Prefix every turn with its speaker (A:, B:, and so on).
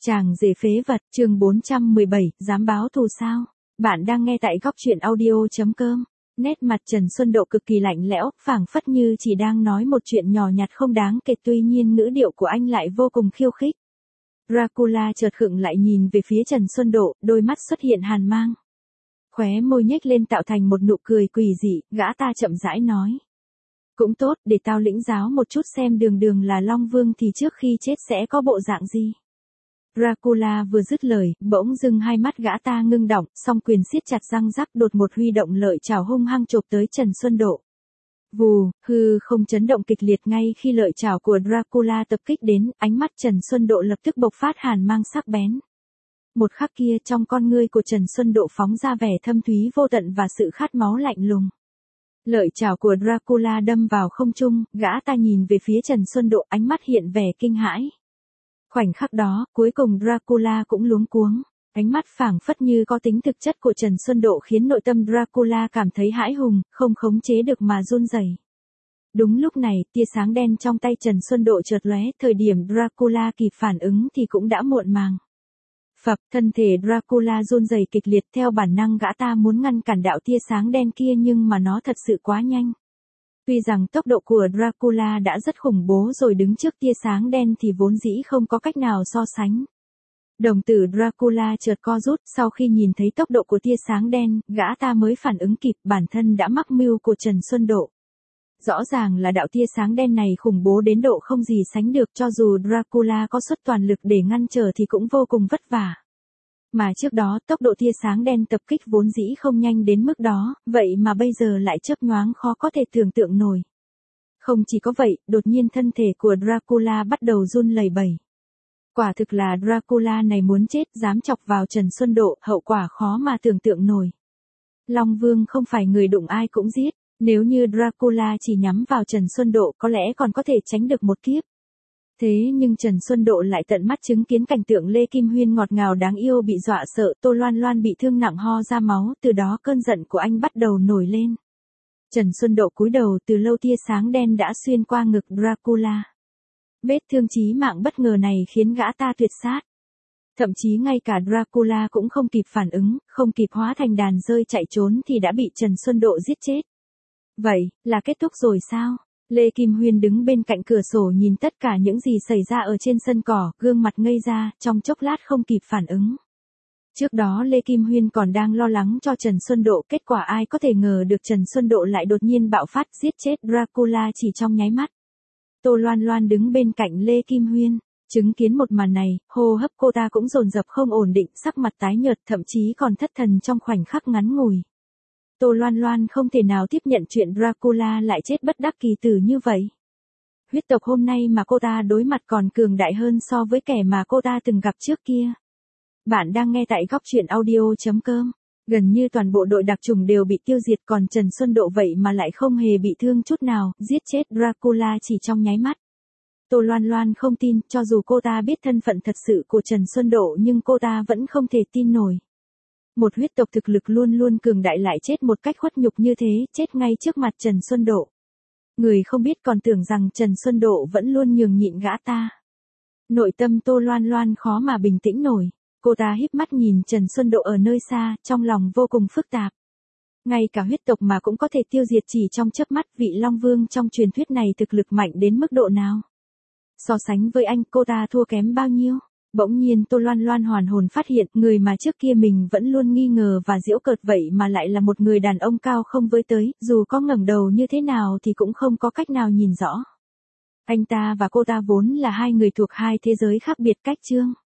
A: Chàng rể phế vật, chương 417, dám báo thù sao? Bạn đang nghe tại góc truyện audio.com. Nét mặt Trần Xuân Độ cực kỳ lạnh lẽo, phảng phất như chỉ đang nói một chuyện nhỏ nhặt không đáng kể, tuy nhiên ngữ điệu của anh lại vô cùng khiêu khích. Dracula chợt khựng lại nhìn về phía Trần Xuân Độ, đôi mắt xuất hiện hàn mang. Khóe môi nhếch lên tạo thành một nụ cười quỷ dị, gã ta chậm rãi nói. Cũng tốt, để tao lĩnh giáo một chút xem đường đường là Long Vương thì trước khi chết sẽ có bộ dạng gì. Dracula vừa dứt lời, bỗng dưng hai mắt gã ta ngưng đọng, song quyền siết chặt răng rắc, đột một huy động lợi chảo hung hăng chộp tới Trần Xuân Độ. Vù, hư không chấn động kịch liệt ngay khi lợi chảo của Dracula tập kích đến, ánh mắt Trần Xuân Độ lập tức bộc phát hàn mang sắc bén. Một khắc kia trong con ngươi của Trần Xuân Độ phóng ra vẻ thâm thúy vô tận và sự khát máu lạnh lùng. Lợi chảo của Dracula đâm vào không trung, gã ta nhìn về phía Trần Xuân Độ, ánh mắt hiện vẻ kinh hãi. Khoảnh khắc đó, cuối cùng Dracula cũng luống cuống. Ánh mắt phảng phất như có tính thực chất của Trần Xuân Độ khiến nội tâm Dracula cảm thấy hãi hùng, không khống chế được mà run rẩy. Đúng lúc này, tia sáng đen trong tay Trần Xuân Độ chợt lóe, thời điểm Dracula kịp phản ứng thì cũng đã muộn màng. Phập, thân thể Dracula run rẩy kịch liệt, theo bản năng gã ta muốn ngăn cản đạo tia sáng đen kia nhưng mà nó thật sự quá nhanh. Tuy rằng tốc độ của Dracula đã rất khủng bố rồi, đứng trước tia sáng đen thì vốn dĩ không có cách nào so sánh. Đồng tử Dracula chợt co rút, sau khi nhìn thấy tốc độ của tia sáng đen, gã ta mới phản ứng kịp bản thân đã mắc mưu của Trần Xuân Độ. Rõ ràng là đạo tia sáng đen này khủng bố đến độ không gì sánh được, cho dù Dracula có xuất toàn lực để ngăn trở thì cũng vô cùng vất vả. Mà trước đó tốc độ tia sáng đen tập kích vốn dĩ không nhanh đến mức đó, vậy mà bây giờ lại chớp nhoáng khó có thể tưởng tượng nổi. Không chỉ có vậy, đột nhiên thân thể của Dracula bắt đầu run lẩy bẩy. Quả thực là Dracula này muốn chết, dám chọc vào Trần Xuân Độ, hậu quả khó mà tưởng tượng nổi. Long Vương không phải người đụng ai cũng giết, nếu như Dracula chỉ nhắm vào Trần Xuân Độ có lẽ còn có thể tránh được một kiếp. Thế nhưng Trần Xuân Độ lại tận mắt chứng kiến cảnh tượng Lê Kim Huyên ngọt ngào đáng yêu bị dọa sợ, Tô Loan Loan bị thương nặng ho ra máu, từ đó cơn giận của anh bắt đầu nổi lên. Trần Xuân Độ cúi đầu, từ lâu tia sáng đen đã xuyên qua ngực Dracula. Vết thương chí mạng bất ngờ này khiến gã ta tuyệt sát. Thậm chí ngay cả Dracula cũng không kịp phản ứng, không kịp hóa thành đàn rơi chạy trốn thì đã bị Trần Xuân Độ giết chết. Vậy, là kết thúc rồi sao? Lê Kim Huyên đứng bên cạnh cửa sổ nhìn tất cả những gì xảy ra ở trên sân cỏ, gương mặt ngây ra, trong chốc lát không kịp phản ứng. Trước đó Lê Kim Huyên còn đang lo lắng cho Trần Xuân Độ, kết quả ai có thể ngờ được Trần Xuân Độ lại đột nhiên bạo phát giết chết Dracula chỉ trong nháy mắt. Tô Loan Loan đứng bên cạnh Lê Kim Huyên, chứng kiến một màn này, hô hấp cô ta cũng dồn dập không ổn định, sắc mặt tái nhợt, thậm chí còn thất thần trong khoảnh khắc ngắn ngủi. Tô Loan Loan không thể nào tiếp nhận chuyện Dracula lại chết bất đắc kỳ tử như vậy. Huyết tộc hôm nay mà cô ta đối mặt còn cường đại hơn so với kẻ mà cô ta từng gặp trước kia. Bạn đang nghe tại góc truyện audio.com. Gần như toàn bộ đội đặc chủng đều bị tiêu diệt, còn Trần Xuân Độ vậy mà lại không hề bị thương chút nào, giết chết Dracula chỉ trong nháy mắt. Tô Loan Loan không tin, cho dù cô ta biết thân phận thật sự của Trần Xuân Độ nhưng cô ta vẫn không thể tin nổi. Một huyết tộc thực lực luôn luôn cường đại lại chết một cách khuất nhục như thế, chết ngay trước mặt Trần Xuân Độ. Người không biết còn tưởng rằng Trần Xuân Độ vẫn luôn nhường nhịn gã ta. Nội tâm Tô Loan Loan khó mà bình tĩnh nổi. Cô ta híp mắt nhìn Trần Xuân Độ ở nơi xa, trong lòng vô cùng phức tạp. Ngay cả huyết tộc mà cũng có thể tiêu diệt chỉ trong chớp mắt, vị Long Vương trong truyền thuyết này thực lực mạnh đến mức độ nào? So sánh với anh, cô ta thua kém bao nhiêu? Bỗng nhiên Tô Loan Loan hoàn hồn phát hiện, người mà trước kia mình vẫn luôn nghi ngờ và giễu cợt vậy mà lại là một người đàn ông cao không với tới, dù có ngẩng đầu như thế nào thì cũng không có cách nào nhìn rõ. Anh ta và cô ta vốn là hai người thuộc hai thế giới khác biệt cách chương.